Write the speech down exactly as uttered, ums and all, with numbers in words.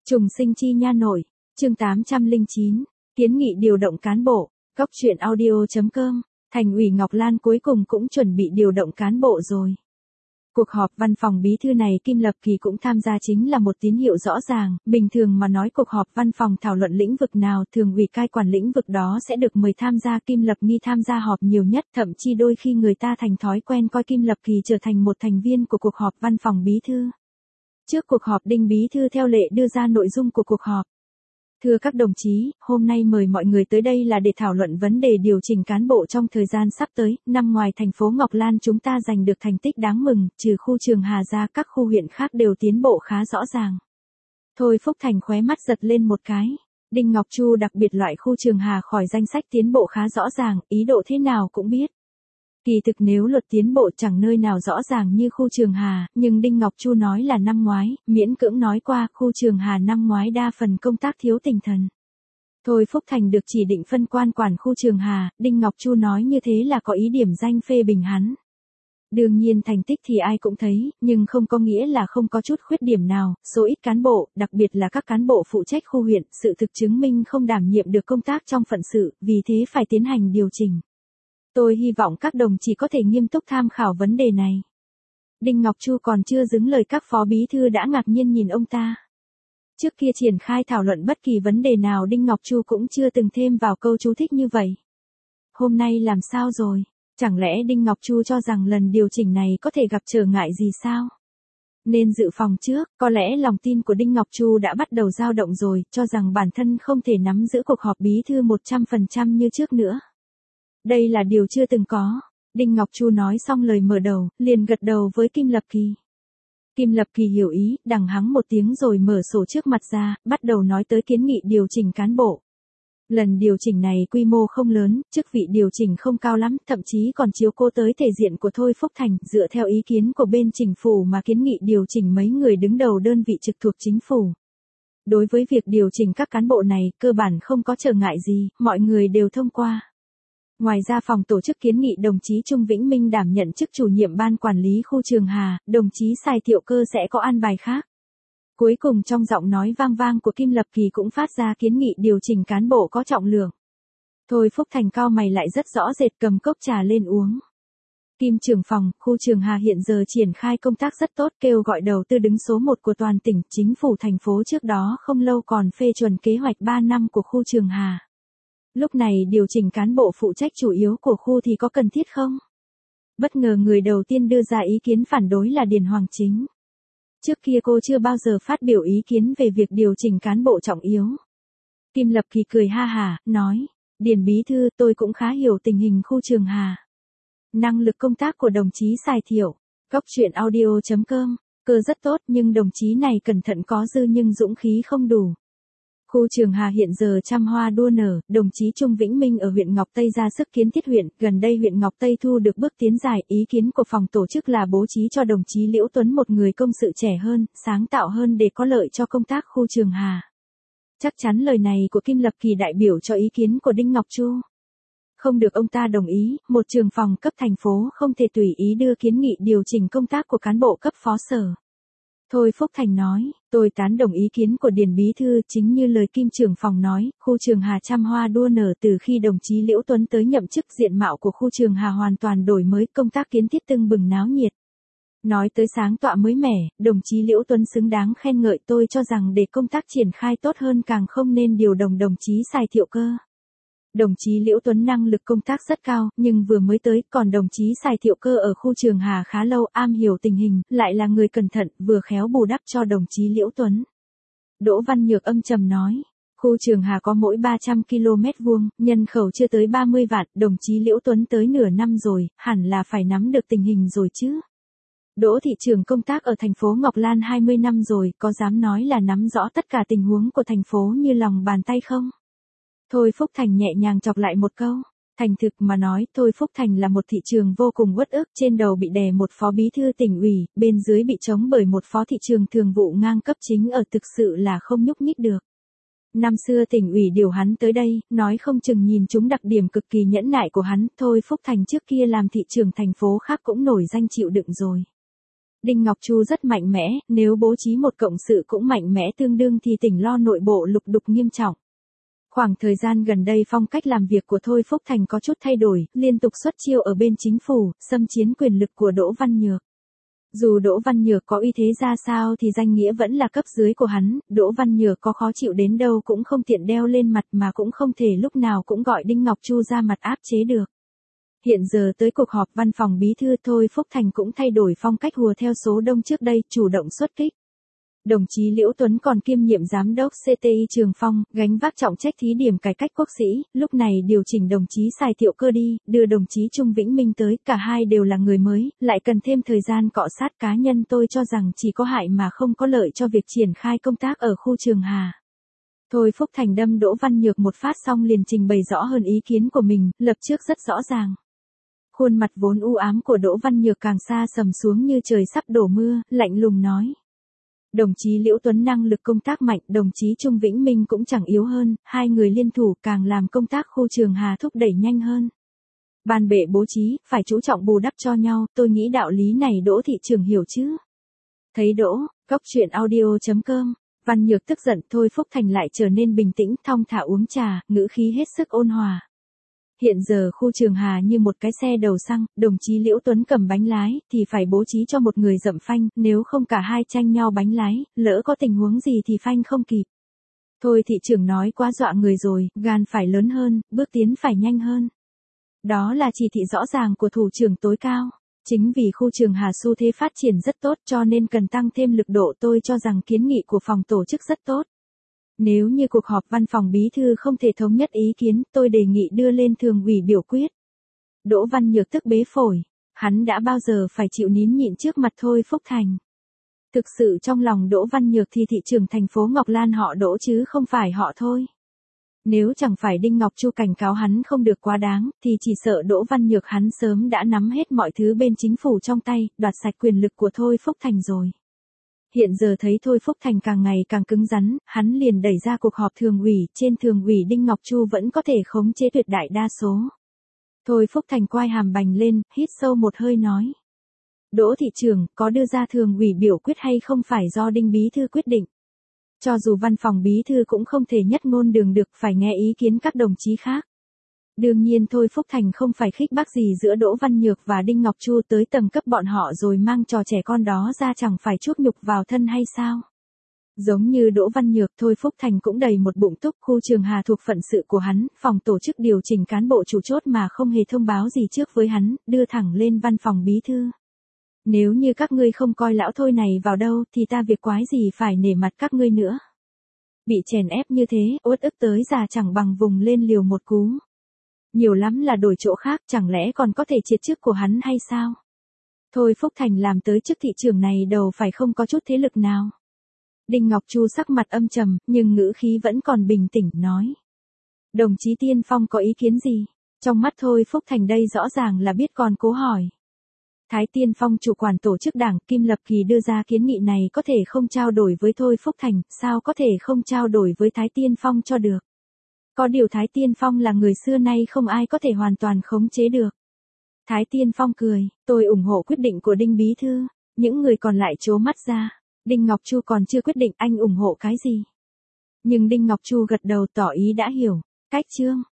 Trùng sinh chi nha nội, chương tám trăm lẻ chín, kiến nghị điều động cán bộ, góc truyện audio chấm com, Thành ủy Ngọc Lan cuối cùng cũng chuẩn bị điều động cán bộ rồi. Cuộc họp văn phòng bí thư này Kim Lập Kỳ cũng tham gia chính là một tín hiệu rõ ràng, bình thường mà nói cuộc họp văn phòng thảo luận lĩnh vực nào thường ủy cai quản lĩnh vực đó sẽ được mời tham gia. Kim Lập Nghi tham gia họp nhiều nhất, thậm chí đôi khi người ta thành thói quen coi Kim Lập Kỳ trở thành một thành viên của cuộc họp văn phòng bí thư. Trước cuộc họp Đinh Bí Thư theo lệ đưa ra nội dung của cuộc họp. Thưa các đồng chí, hôm nay mời mọi người tới đây là để thảo luận vấn đề điều chỉnh cán bộ trong thời gian sắp tới. Năm ngoài thành phố Ngọc Lan chúng ta giành được thành tích đáng mừng, trừ khu Trường Hà ra các khu huyện khác đều tiến bộ khá rõ ràng. Thôi Phúc Thành khóe mắt giật lên một cái. Đinh Ngọc Chu đặc biệt loại khu Trường Hà khỏi danh sách tiến bộ khá rõ ràng, ý độ thế nào cũng biết. Kỳ thực nếu luật tiến bộ chẳng nơi nào rõ ràng như khu Trường Hà, nhưng Đinh Ngọc Chu nói là năm ngoái, miễn cưỡng nói qua khu Trường Hà năm ngoái đa phần công tác thiếu tinh thần. Thôi Phúc Thành được chỉ định phân quan quản khu Trường Hà, Đinh Ngọc Chu nói như thế là có ý điểm danh phê bình hắn. Đương nhiên thành tích thì ai cũng thấy, nhưng không có nghĩa là không có chút khuyết điểm nào, số ít cán bộ, đặc biệt là các cán bộ phụ trách khu huyện, sự thực chứng minh không đảm nhiệm được công tác trong phận sự, vì thế phải tiến hành điều chỉnh. Tôi hy vọng các đồng chí có thể nghiêm túc tham khảo vấn đề này. Đinh Ngọc Chu còn chưa dứng lời các phó bí thư đã ngạc nhiên nhìn ông ta. Trước kia triển khai thảo luận bất kỳ vấn đề nào Đinh Ngọc Chu cũng chưa từng thêm vào câu chú thích như vậy. Hôm nay làm sao rồi? Chẳng lẽ Đinh Ngọc Chu cho rằng lần điều chỉnh này có thể gặp trở ngại gì sao? Nên dự phòng trước, có lẽ lòng tin của Đinh Ngọc Chu đã bắt đầu dao động rồi, cho rằng bản thân không thể nắm giữ cuộc họp bí thư một trăm phần trăm như trước nữa. Đây là điều chưa từng có. Đinh Ngọc Chu nói xong lời mở đầu, liền gật đầu với Kim Lập Kỳ. Kim Lập Kỳ hiểu ý, đằng hắng một tiếng rồi mở sổ trước mặt ra, bắt đầu nói tới kiến nghị điều chỉnh cán bộ. Lần điều chỉnh này quy mô không lớn, chức vị điều chỉnh không cao lắm, thậm chí còn chiếu cố tới thể diện của Thôi Phúc Thành, dựa theo ý kiến của bên chính phủ mà kiến nghị điều chỉnh mấy người đứng đầu đơn vị trực thuộc chính phủ. Đối với việc điều chỉnh các cán bộ này, cơ bản không có trở ngại gì, mọi người đều thông qua. Ngoài ra phòng tổ chức kiến nghị đồng chí Trung Vĩnh Minh đảm nhận chức chủ nhiệm ban quản lý khu Trường Hà, đồng chí Sài Thiệu Cơ sẽ có an bài khác. Cuối cùng trong giọng nói vang vang của Kim Lập Kỳ cũng phát ra kiến nghị điều chỉnh cán bộ có trọng lượng. Thôi Phúc Thành cao mày lại rất rõ rệt cầm cốc trà lên uống. Kim trưởng phòng, khu Trường Hà hiện giờ triển khai công tác rất tốt, kêu gọi đầu tư đứng số một của toàn tỉnh, chính phủ thành phố trước đó không lâu còn phê chuẩn kế hoạch ba năm của khu Trường Hà. Lúc này điều chỉnh cán bộ phụ trách chủ yếu của khu thì có cần thiết không? Bất ngờ người đầu tiên đưa ra ý kiến phản đối là Điền Hoàng Chính. Trước kia cô chưa bao giờ phát biểu ý kiến về việc điều chỉnh cán bộ trọng yếu. Kim Lập Kỳ cười ha hả, nói, Điền Bí Thư tôi cũng khá hiểu tình hình khu Trường Hà. Năng lực công tác của đồng chí Sài Thiệu, góc truyện audio chấm com, cơ rất tốt nhưng đồng chí này cẩn thận có dư nhưng dũng khí không đủ. Khu Trường Hà hiện giờ trăm hoa đua nở, đồng chí Trung Vĩnh Minh ở huyện Ngọc Tây ra sức kiến thiết huyện, gần đây huyện Ngọc Tây thu được bước tiến dài, ý kiến của phòng tổ chức là bố trí cho đồng chí Liễu Tuấn một người công sự trẻ hơn, sáng tạo hơn để có lợi cho công tác khu Trường Hà. Chắc chắn lời này của Kim Lập Kỳ đại biểu cho ý kiến của Đinh Ngọc Chu. Không được ông ta đồng ý, một trường phòng cấp thành phố không thể tùy ý đưa kiến nghị điều chỉnh công tác của cán bộ cấp phó sở. Thôi Phúc Thành nói, tôi tán đồng ý kiến của Điền Bí Thư, chính như lời Kim trưởng phòng nói, khu Trường Hà trăm hoa đua nở từ khi đồng chí Liễu Tuấn tới nhậm chức diện mạo của khu Trường Hà hoàn toàn đổi mới, công tác kiến thiết tưng bừng náo nhiệt. Nói tới sáng tọa mới mẻ, đồng chí Liễu Tuấn xứng đáng khen ngợi, tôi cho rằng để công tác triển khai tốt hơn càng không nên điều động đồng chí Sài Thiệu Cơ. Đồng chí Liễu Tuấn năng lực công tác rất cao, nhưng vừa mới tới, còn đồng chí Sài Thiệu Cơ ở khu Trường Hà khá lâu, am hiểu tình hình, lại là người cẩn thận, vừa khéo bù đắp cho đồng chí Liễu Tuấn. Đỗ Văn Nhược âm trầm nói, khu Trường Hà có mỗi ba trăm ki lô mét vuông, nhân khẩu chưa tới ba mươi vạn, đồng chí Liễu Tuấn tới nửa năm rồi, hẳn là phải nắm được tình hình rồi chứ. Đỗ thị trường công tác ở thành phố Ngọc Lan hai mươi năm rồi, có dám nói là nắm rõ tất cả tình huống của thành phố như lòng bàn tay không? Thôi Phúc Thành nhẹ nhàng chọc lại một câu. Thành thực mà nói, Thôi Phúc Thành là một thị trường vô cùng uất ức, trên đầu bị đè một phó bí thư tỉnh ủy, bên dưới bị chống bởi một phó thị trường thường vụ ngang cấp chính ở, thực sự là không nhúc nhích được. Năm xưa tỉnh ủy điều hắn tới đây, nói không chừng nhìn chúng đặc điểm cực kỳ nhẫn nại của hắn, Thôi Phúc Thành trước kia làm thị trường thành phố khác cũng nổi danh chịu đựng rồi. Đinh Ngọc Chu rất mạnh mẽ, nếu bố trí một cộng sự cũng mạnh mẽ tương đương thì tỉnh lo nội bộ lục đục nghiêm trọng. Khoảng thời gian gần đây phong cách làm việc của Thôi Phúc Thành có chút thay đổi, liên tục xuất chiêu ở bên chính phủ, xâm chiếm quyền lực của Đỗ Văn Nhược. Dù Đỗ Văn Nhược có uy thế ra sao thì danh nghĩa vẫn là cấp dưới của hắn, Đỗ Văn Nhược có khó chịu đến đâu cũng không tiện đeo lên mặt mà cũng không thể lúc nào cũng gọi Đinh Ngọc Chu ra mặt áp chế được. Hiện giờ tới cuộc họp văn phòng bí thư Thôi Phúc Thành cũng thay đổi phong cách hùa theo số đông trước đây, chủ động xuất kích. Đồng chí Liễu Tuấn còn kiêm nhiệm giám đốc xê tê i Trường Phong, gánh vác trọng trách thí điểm cải cách quốc sĩ, lúc này điều chỉnh đồng chí Sài Thiệu Cơ đi, đưa đồng chí Trung Vĩnh Minh tới, cả hai đều là người mới, lại cần thêm thời gian cọ sát cá nhân tôi cho rằng chỉ có hại mà không có lợi cho việc triển khai công tác ở khu Trường Hà. Thôi Phúc Thành đâm Đỗ Văn Nhược một phát xong liền trình bày rõ hơn ý kiến của mình, lập trước rất rõ ràng. Khuôn mặt vốn u ám của Đỗ Văn Nhược càng xa sầm xuống như trời sắp đổ mưa, lạnh lùng nói. Đồng chí Liễu Tuấn năng lực công tác mạnh, đồng chí Trung Vĩnh Minh cũng chẳng yếu hơn, hai người liên thủ càng làm công tác khu Trường Hà thúc đẩy nhanh hơn. Ban bệ bố trí, phải chú trọng bù đắp cho nhau, tôi nghĩ đạo lý này Đỗ thị trưởng hiểu chứ. Thấy Đỗ, Góc Chuyện Audio chấm com, Văn Nhược tức giận, Thôi Phúc Thành lại trở nên bình tĩnh, thong thả uống trà, ngữ khí hết sức ôn hòa. Hiện giờ khu Trường Hà như một cái xe đầu xăng, đồng chí Liễu Tuấn cầm bánh lái, thì phải bố trí cho một người dậm phanh, nếu không cả hai tranh nhau bánh lái, lỡ có tình huống gì thì phanh không kịp. Thôi thị trưởng nói quá dọa người rồi, gan phải lớn hơn, bước tiến phải nhanh hơn. Đó là chỉ thị rõ ràng của thủ trưởng tối cao. Chính vì khu Trường Hà xu thế phát triển rất tốt cho nên cần tăng thêm lực độ, tôi cho rằng kiến nghị của phòng tổ chức rất tốt. Nếu như cuộc họp văn phòng bí thư không thể thống nhất ý kiến, tôi đề nghị đưa lên thường ủy biểu quyết. Đỗ Văn Nhược tức bế phổi, hắn đã bao giờ phải chịu nín nhịn trước mặt Thôi Phúc Thành. Thực sự trong lòng Đỗ Văn Nhược thì thị trưởng thành phố Ngọc Lan họ Đỗ chứ không phải họ Thôi. Nếu chẳng phải Đinh Ngọc Chu cảnh cáo hắn không được quá đáng, thì chỉ sợ Đỗ Văn Nhược hắn sớm đã nắm hết mọi thứ bên chính phủ trong tay, đoạt sạch quyền lực của Thôi Phúc Thành rồi. Hiện giờ thấy Thôi Phúc Thành càng ngày càng cứng rắn, hắn liền đẩy ra cuộc họp thường ủy, trên thường ủy Đinh Ngọc Chu vẫn có thể khống chế tuyệt đại đa số. Thôi Phúc Thành quai hàm bành lên, hít sâu một hơi nói. Đỗ thị trưởng, có đưa ra thường ủy biểu quyết hay không phải do Đinh bí thư quyết định. Cho dù văn phòng bí thư cũng không thể nhất ngôn đường được, phải nghe ý kiến các đồng chí khác. Đương nhiên Thôi Phúc Thành không phải khích bác gì giữa Đỗ Văn Nhược và Đinh Ngọc Chu tới tầng cấp bọn họ rồi mang trò trẻ con đó ra chẳng phải chuốc nhục vào thân hay sao. Giống như Đỗ Văn Nhược, Thôi Phúc Thành cũng đầy một bụng túc, khu Trường Hà thuộc phận sự của hắn, phòng tổ chức điều chỉnh cán bộ chủ chốt mà không hề thông báo gì trước với hắn, đưa thẳng lên văn phòng bí thư. Nếu như các ngươi không coi lão Thôi này vào đâu thì ta việc quái gì phải nể mặt các ngươi nữa. Bị chèn ép như thế, uất ức tới già chẳng bằng vùng lên liều một cú. Nhiều lắm là đổi chỗ khác, chẳng lẽ còn có thể triệt chức của hắn hay sao? Thôi Phúc Thành làm tới chức thị trưởng này đầu phải không có chút thế lực nào. Đinh Ngọc Chu sắc mặt âm trầm, nhưng ngữ khí vẫn còn bình tĩnh, nói. Đồng chí Tiên Phong có ý kiến gì? Trong mắt Thôi Phúc Thành đây rõ ràng là biết còn cố hỏi. Thái Tiên Phong chủ quản tổ chức đảng Kim Lập Kỳ đưa ra kiến nghị này có thể không trao đổi với Thôi Phúc Thành, sao có thể không trao đổi với Thái Tiên Phong cho được. Có điều Thái Tiên Phong là người xưa nay không ai có thể hoàn toàn khống chế được. Thái Tiên Phong cười, tôi ủng hộ quyết định của Đinh bí thư, những người còn lại trố mắt ra. Đinh Ngọc Chu còn chưa quyết định anh ủng hộ cái gì. Nhưng Đinh Ngọc Chu gật đầu tỏ ý đã hiểu, cách chương.